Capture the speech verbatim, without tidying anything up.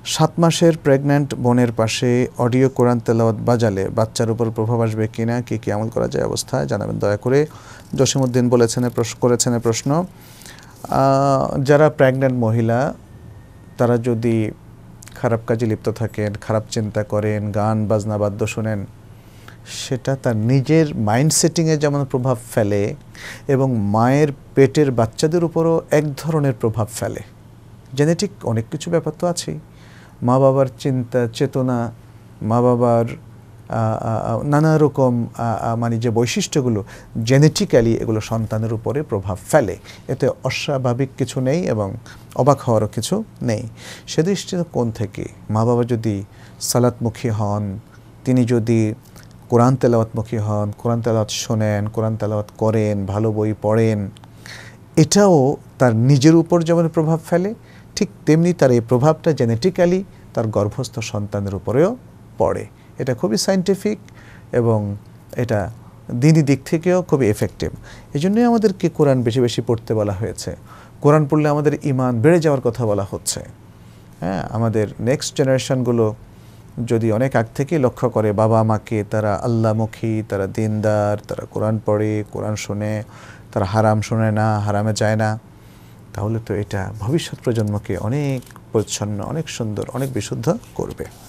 সাত মাসের প্রেগন্যান্ট বোনের পাশে অডিও কোরআন তেলাওয়াত বাজালে বাচ্চার উপর প্রভাব আসবে কিনা, কী কী আমল করা যায় অবস্থায় জানাবেন দয়া করে। জসিমউদ্দিন বলেছেন করেছেন প্রশ্ন, যারা প্রেগন্যান্ট মহিলা তারা যদি খারাপ কাজে লিপ্ত থাকেন, খারাপ চিন্তা করেন, গান বাজনা বাদ্য শোনেন, সেটা তার নিজের মাইন্ড সেটিংয়ে যেমন প্রভাব ফেলে এবং মায়ের পেটের বাচ্চাদের উপরও এক ধরনের প্রভাব ফেলে। জেনেটিক অনেক কিছু ব্যাপার তো আছেই, মা বাবার চিন্তা চেতনা, মা বাবার নানা রকম মানে যে বৈশিষ্ট্যগুলো জেনেটিক্যালি এগুলো সন্তানের উপরে প্রভাব ফেলে। এতে অস্বাভাবিক কিছু নেই এবং অবাক হওয়ারও কিছু নেই। সে দৃষ্টিকোণ থেকে মা বাবা যদি সালাতমুখী হন, তিনি যদি কোরআন তেলাওয়াতমুখী হন, কোরআন তেলাওয়াত শোনেন, কোরআন তেলাওয়াত করেন, ভালো বই পড়েন, এটাও তার নিজের উপর যেমন প্রভাব ফেলে, ঠিক তেমনি তার এই প্রভাবটা জেনেটিক্যালি তার গর্ভস্থ সন্তানের উপরেও পড়ে। এটা খুবই সায়েন্টিফিক এবং এটা দিনই দিক থেকেও খুবই এফেক্টিভ। এই জন্যই আমাদেরকে কোরআন বেশি বেশি পড়তে বলা হয়েছে। কোরআন পড়লে আমাদের ঈমান বেড়ে যাওয়ার কথা বলা হচ্ছে। হ্যাঁ, আমাদের নেক্সট জেনারেশনগুলো যদি অনেক আগ থেকেই লক্ষ্য করে বাবা মাকে, তারা আল্লাহমুখী, তারা দিনদার, তারা কোরআন পড়ে, কোরআন শোনে, তারা হারাম শোনে না, হারামে যায় না, তাহলে তো এটা ভবিষ্যৎ প্রজন্মকে অনেক পরিচ্ছন্ন, অনেক সুন্দর, অনেক বিশুদ্ধ করবে।